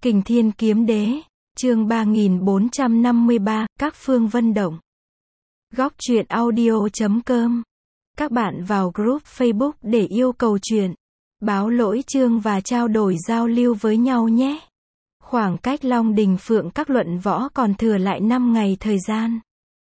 Kình Thiên Kiếm Đế, chương 3453, các phương vân động. Góc truyện audio.com. Các bạn vào group Facebook để yêu cầu truyện, báo lỗi chương và trao đổi giao lưu với nhau nhé. Khoảng cách Long Đình Phượng các luận võ còn thừa lại 5 ngày thời gian.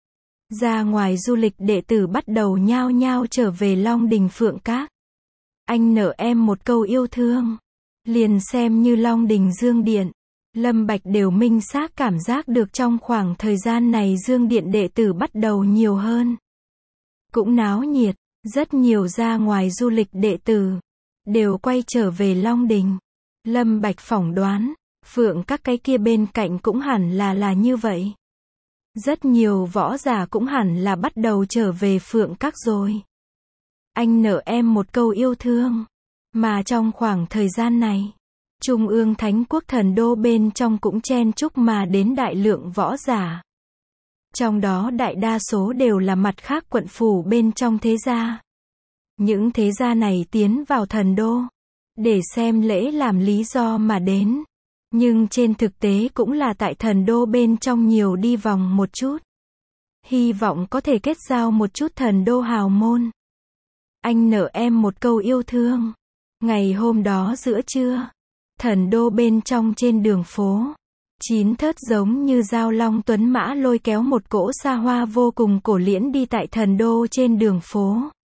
Ra ngoài du lịch đệ tử bắt đầu nhao nhao trở về Long Đình Phượng các. Anh nợ em một câu yêu thương. Liền xem như Long Đình Dương Điện, Lâm Bạch đều minh xác cảm giác được trong khoảng thời gian này Dương Điện đệ tử bắt đầu nhiều hơn. Cũng náo nhiệt, rất nhiều ra ngoài du lịch đệ tử đều quay trở về Long Đình. Lâm Bạch phỏng đoán, Phượng các cái kia bên cạnh cũng hẳn là như vậy. Rất nhiều võ giả cũng hẳn là bắt đầu trở về Phượng các rồi. Anh nợ em một câu yêu thương. Mà trong khoảng thời gian này, Trung ương Thánh Quốc Thần Đô bên trong cũng chen chúc mà đến đại lượng võ giả. Trong đó đại đa số đều là mặt khác quận phủ bên trong thế gia. Những thế gia này tiến vào Thần Đô để xem lễ làm lý do mà đến. Nhưng trên thực tế cũng là tại Thần Đô bên trong nhiều đi vòng một chút. Hy vọng có thể kết giao một chút Thần Đô hào môn. Anh nợ em một câu yêu thương. Ngày hôm đó giữa trưa, Thần Đô bên trong trên đường phố, 9 thớt giống như dao long tuấn mã lôi kéo một cỗ xa hoa vô cùng cổ liễn đi tại Thần Đô trên đường phố.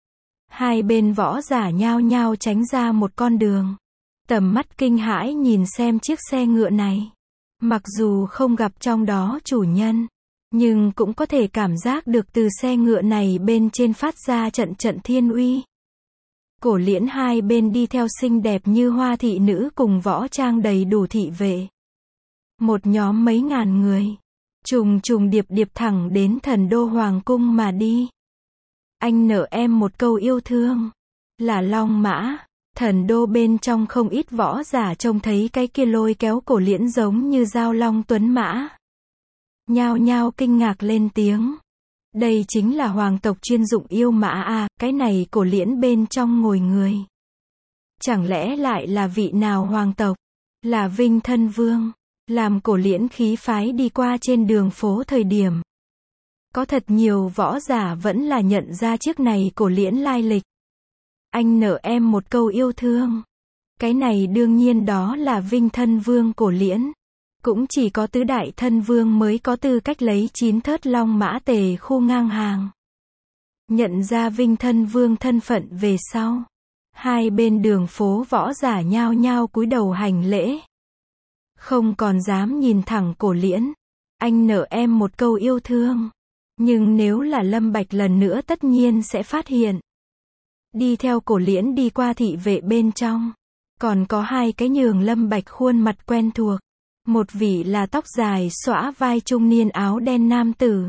Hai bên võ giả nhao nhao tránh ra một con đường. Tầm mắt kinh hãi nhìn xem chiếc xe ngựa này. Mặc dù không gặp trong đó chủ nhân, nhưng cũng có thể cảm giác được từ xe ngựa này bên trên phát ra trận trận thiên uy. Cổ liễn hai bên đi theo xinh đẹp như hoa thị nữ cùng võ trang đầy đủ thị vệ. Một nhóm mấy ngàn người, trùng trùng điệp điệp thẳng đến Thần Đô Hoàng cung mà đi. Anh nợ em một câu yêu thương. Là Long Mã. Thần Đô bên trong không ít võ giả trông thấy cái kia lôi kéo cổ liễn giống như dao long tuấn mã. Nhao nhao kinh ngạc lên tiếng. Đây chính là hoàng tộc chuyên dụng yêu mã à, cái này cổ liễn bên trong ngồi người. Chẳng lẽ lại là vị nào hoàng tộc? Là Vinh Thân Vương. Làm cổ liễn khí phái đi qua trên đường phố thời điểm. Có thật nhiều võ giả vẫn là nhận ra chiếc này cổ liễn lai lịch. Anh nợ em một câu yêu thương. Cái này đương nhiên đó là Vinh Thân Vương cổ liễn. Cũng chỉ có tứ đại thân vương mới có tư cách lấy 9 thớt long mã tề khu ngang hàng. Nhận ra Vinh Thân Vương thân phận về sau, hai bên đường phố võ giả nhao nhao cúi đầu hành lễ. Không còn dám nhìn thẳng cổ liễn. Anh nợ em một câu yêu thương. Nhưng nếu là Lâm Bạch lần nữa tất nhiên sẽ phát hiện. Đi theo cổ liễn đi qua thị vệ bên trong, còn có hai cái nhường Lâm Bạch khuôn mặt quen thuộc. Một vị là tóc dài xõa vai trung niên áo đen nam tử.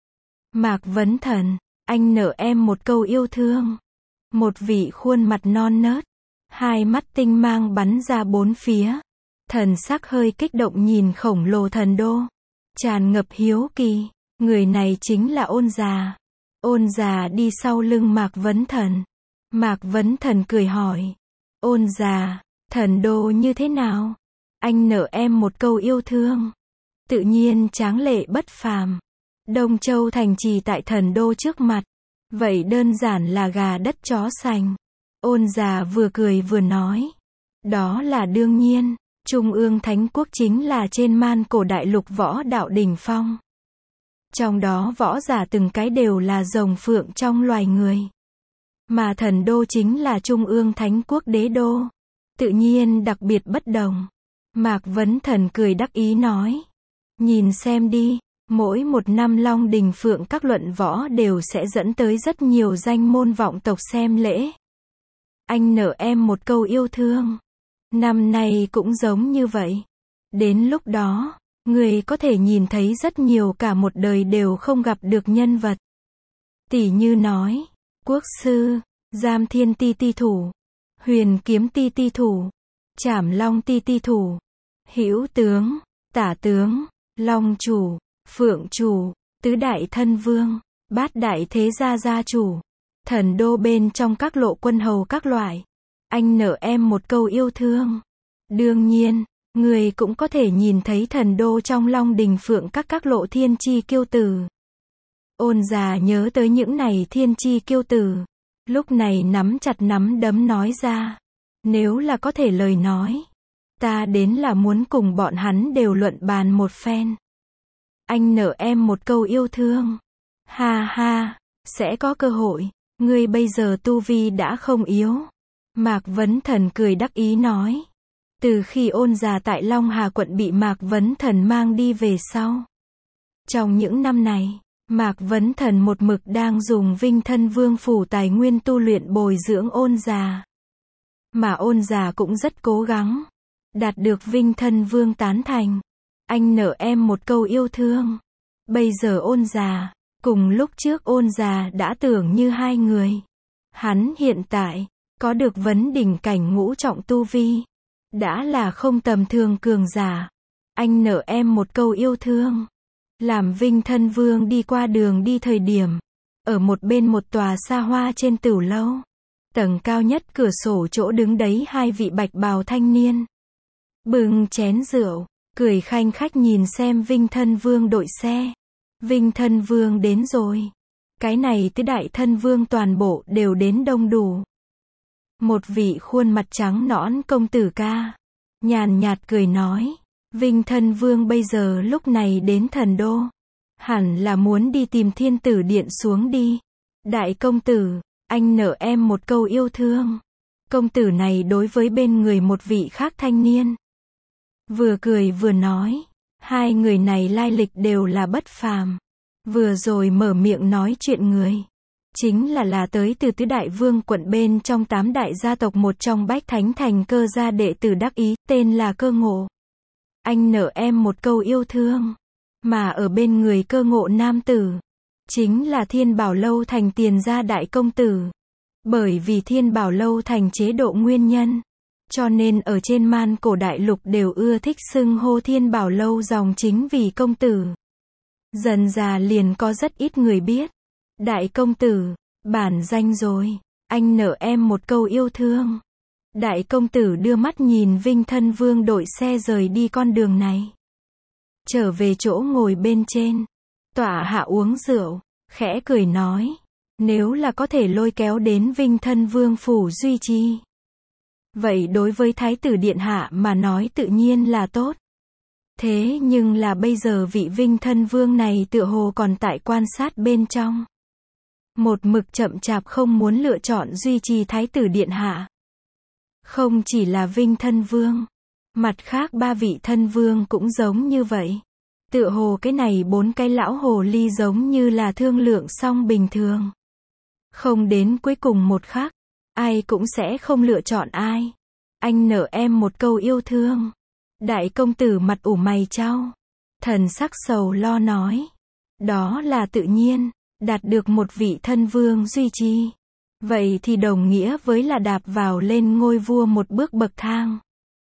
Mạc Vấn Thần, anh nợ em một câu yêu thương. Một vị khuôn mặt non nớt, hai mắt tinh mang bắn ra bốn phía. Thần sắc hơi kích động nhìn khổng lồ Thần Đô. Tràn ngập hiếu kỳ, người này chính là Ôn Già. Ôn Già đi sau lưng Mạc Vấn Thần. Mạc Vấn Thần cười hỏi. Ôn Già, Thần Đô như thế nào? Anh nợ em một câu yêu thương. Tự nhiên tráng lệ bất phàm. Đông Châu thành trì tại Thần Đô trước mặt. Vậy đơn giản là gà đất chó sành. Ôn Già vừa cười vừa nói. Đó là đương nhiên. Trung ương Thánh Quốc chính là trên man cổ đại lục võ đạo đỉnh phong. Trong đó võ giả từng cái đều là rồng phượng trong loài người. Mà Thần Đô chính là Trung ương Thánh Quốc đế đô. Tự nhiên đặc biệt bất đồng. Mạc Vấn Thần cười đắc ý nói. Nhìn xem đi, mỗi một năm Long Đình Phượng các luận võ đều sẽ dẫn tới rất nhiều danh môn vọng tộc xem lễ. Anh nợ em một câu yêu thương. Năm nay cũng giống như vậy. Đến lúc đó, người có thể nhìn thấy rất nhiều cả một đời đều không gặp được nhân vật. Tỷ như nói, Quốc sư, Giam Thiên Ti Ti thủ, Huyền Kiếm Ti Ti thủ, Trảm Long Ti Ti thủ, Hữu tướng, Tả tướng, Long chủ, Phượng chủ, Tứ đại thân vương, Bát đại thế gia gia chủ, Thần Đô bên trong các lộ quân hầu các loại. Anh nợ em một câu yêu thương. Đương nhiên, Người cũng có thể nhìn thấy thần đô trong Long Đình Phượng các lộ thiên chi kiêu tử. Ôn già nhớ tới những này thiên chi kiêu tử. Lúc này nắm chặt nắm đấm nói ra. Nếu là có thể lời nói. Ta đến là muốn cùng bọn hắn đều luận bàn một phen. Anh nợ em một câu yêu thương. Ha ha, sẽ có cơ hội. Ngươi bây giờ tu vi đã không yếu. Mạc Vấn Thần cười đắc ý nói. Từ khi ôn già tại Long Hà quận bị Mạc Vấn Thần mang đi về sau. Trong những năm này, Mạc Vấn Thần một mực đang dùng Vinh Thân Vương phủ tài nguyên tu luyện bồi dưỡng ôn già. Mà ôn già cũng rất cố gắng. Đạt được Vinh Thân Vương tán thành. Anh nợ em một câu yêu thương. Bây giờ ôn già, cùng lúc trước ôn già đã tưởng như hai người. Hắn hiện tại, có được vấn đỉnh cảnh ngũ trọng tu vi. Đã là không tầm thường cường giả. Anh nợ em một câu yêu thương. Làm Vinh Thân Vương đi qua đường đi thời điểm. Ở một bên một tòa xa hoa trên tửu lâu. Tầng cao nhất cửa sổ chỗ đứng đấy hai vị bạch bào thanh niên. Bưng chén rượu, cười khanh khách nhìn xem Vinh Thân Vương đội xe. Vinh Thân Vương đến rồi. Cái này tứ đại thân vương toàn bộ đều đến đông đủ. Một vị khuôn mặt trắng nõn công tử ca. Nhàn nhạt cười nói. Vinh Thân Vương bây giờ lúc này đến thần đô. Hẳn là muốn đi tìm thiên tử điện xuống đi. Đại công tử, anh nợ em một câu yêu thương. Công tử này đối với bên người một vị khác thanh niên. Vừa cười vừa nói. Hai người này lai lịch đều là bất phàm. Vừa rồi mở miệng nói chuyện người. Chính là tới từ tứ đại vương quận bên trong 8 đại gia tộc một trong Bách Thánh Thành Cơ gia đệ tử đắc ý, tên là Cơ Ngộ. Anh nợ em một câu yêu thương. Mà ở bên người Cơ Ngộ nam tử. Chính là Thiên Bảo Lâu Thành Tiền gia đại công tử. Bởi vì Thiên Bảo Lâu Thành chế độ nguyên nhân. Cho nên ở trên man cổ đại lục đều ưa thích xưng hô Thiên Bảo Lâu dòng chính vì công tử. Dần già liền có rất ít người biết. Đại công tử, bản danh rồi. Anh nợ em một câu yêu thương. Đại công tử đưa mắt nhìn Vinh Thân Vương đội xe rời đi con đường này. Trở về chỗ ngồi bên trên. Tọa hạ uống rượu. Khẽ cười nói. Nếu là có thể lôi kéo đến Vinh Thân Vương phủ duy trì. Vậy đối với Thái tử Điện Hạ mà nói tự nhiên là tốt. Thế nhưng là bây giờ vị Vinh Thân Vương này tựa hồ còn tại quan sát bên trong. Một mực chậm chạp không muốn lựa chọn duy trì Thái tử Điện Hạ. Không chỉ là Vinh Thân Vương. Mặt khác ba vị thân vương cũng giống như vậy. Tựa hồ cái này 4 cái lão hồ ly giống như là thương lượng xong bình thường. Không đến cuối cùng một khắc. Ai cũng sẽ không lựa chọn ai. Anh nợ em một câu yêu thương. Đại công tử mặt ủ mày chau. Thần sắc sầu lo nói. Đó là tự nhiên. Đạt được một vị thân vương duy trì. Vậy thì đồng nghĩa với là đạp vào lên ngôi vua một bước bậc thang.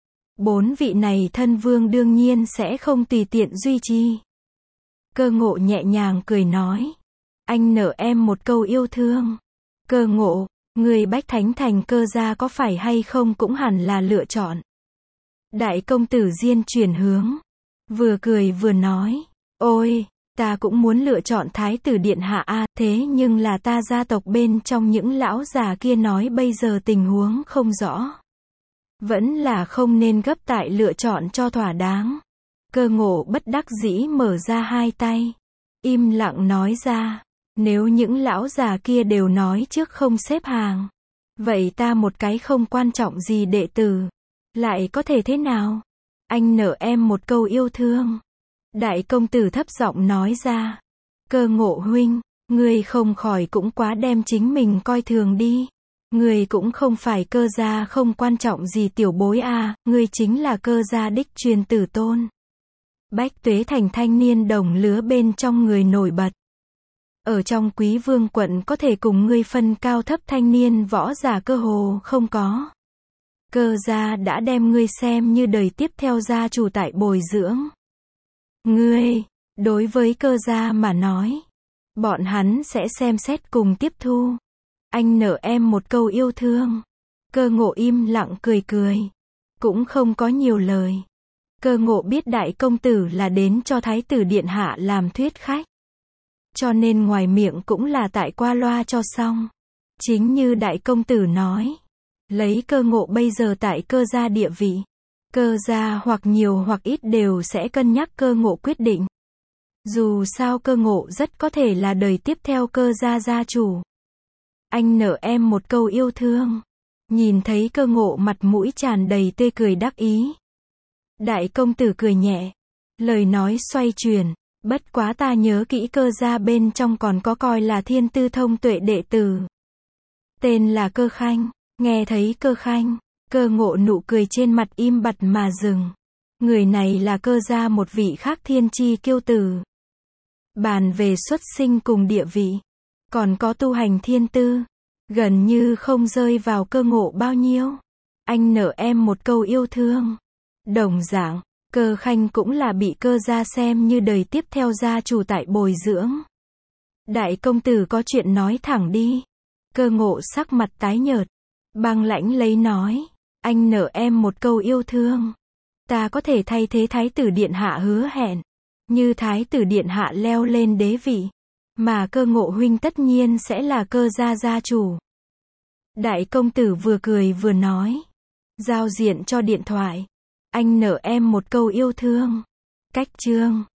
4 vị này thân vương đương nhiên sẽ không tùy tiện duy trì. Cơ Ngộ nhẹ nhàng cười nói. Anh nợ em một câu yêu thương. Cơ Ngộ, người Bách Thánh Thành Cơ gia có phải hay không cũng hẳn là lựa chọn. Đại công tử diên chuyển hướng. Vừa cười vừa nói. Ôi, ta cũng muốn lựa chọn Thái tử Điện Hạ a, thế nhưng là ta gia tộc bên trong những lão già kia nói bây giờ tình huống không rõ. Vẫn là không nên gấp tại lựa chọn cho thỏa đáng. Cơ Ngộ bất đắc dĩ mở ra hai tay. Im lặng nói ra. Nếu những lão già kia đều nói trước không xếp hàng. Vậy ta một cái không quan trọng gì đệ tử. Lại có thể thế nào? Anh nợ em một câu yêu thương. Đại công tử thấp giọng nói ra. Cơ Ngộ huynh, ngươi không khỏi cũng quá đem chính mình coi thường đi. Ngươi cũng không phải Cơ gia không quan trọng gì tiểu bối à, ngươi chính là Cơ gia đích truyền tử tôn. Bách Tuế Thành thanh niên đồng lứa bên trong người nổi bật. Ở trong Quý Vương quận có thể cùng ngươi phân cao thấp thanh niên võ giả cơ hồ không có. Cơ gia đã đem ngươi xem như đời tiếp theo gia chủ tại bồi dưỡng. Ngươi, đối với Cơ gia mà nói, bọn hắn sẽ xem xét cùng tiếp thu. Anh nợ em một câu yêu thương. Cơ Ngộ im lặng cười cười. Cũng không có nhiều lời. Cơ ngộ biết đại công tử là đến cho thái tử điện hạ làm thuyết khách. Cho nên ngoài miệng cũng là tại qua loa cho xong. Chính như đại công tử nói. Lấy cơ ngộ bây giờ tại cơ gia địa vị. Cơ gia hoặc nhiều hoặc ít đều sẽ cân nhắc cơ ngộ quyết định. Dù sao cơ ngộ rất có thể là đời tiếp theo cơ gia gia chủ. Anh nợ em một câu yêu thương. Nhìn thấy cơ ngộ mặt mũi tràn đầy tươi cười đắc ý. Đại công tử cười nhẹ. Lời nói xoay chuyển. Bất quá ta nhớ kỹ cơ gia bên trong còn có coi là thiên tư thông tuệ đệ tử. Tên là Cơ Khanh. Nghe thấy Cơ Khanh, cơ ngộ nụ cười trên mặt im bặt mà dừng. Người này là cơ gia một vị khác thiên chi kiêu tử. Bàn về xuất sinh cùng địa vị. Còn có tu hành thiên tư. Gần như không rơi vào cơ ngộ bao nhiêu. Anh nợ em một câu yêu thương. Đồng dạng, Cơ Khanh cũng là bị cơ gia xem như đời tiếp theo gia chủ tại bồi dưỡng. Đại công tử có chuyện nói thẳng đi. Cơ ngộ sắc mặt tái nhợt. Băng lãnh lấy nói. Anh nợ em một câu yêu thương. Ta có thể thay thế thái tử điện hạ hứa hẹn. Như thái tử điện hạ leo lên đế vị. Mà cơ ngộ huynh tất nhiên sẽ là cơ gia gia chủ. Đại công tử vừa cười vừa nói. Giao diện cho điện thoại. Anh nợ em một câu yêu thương. Cách chương.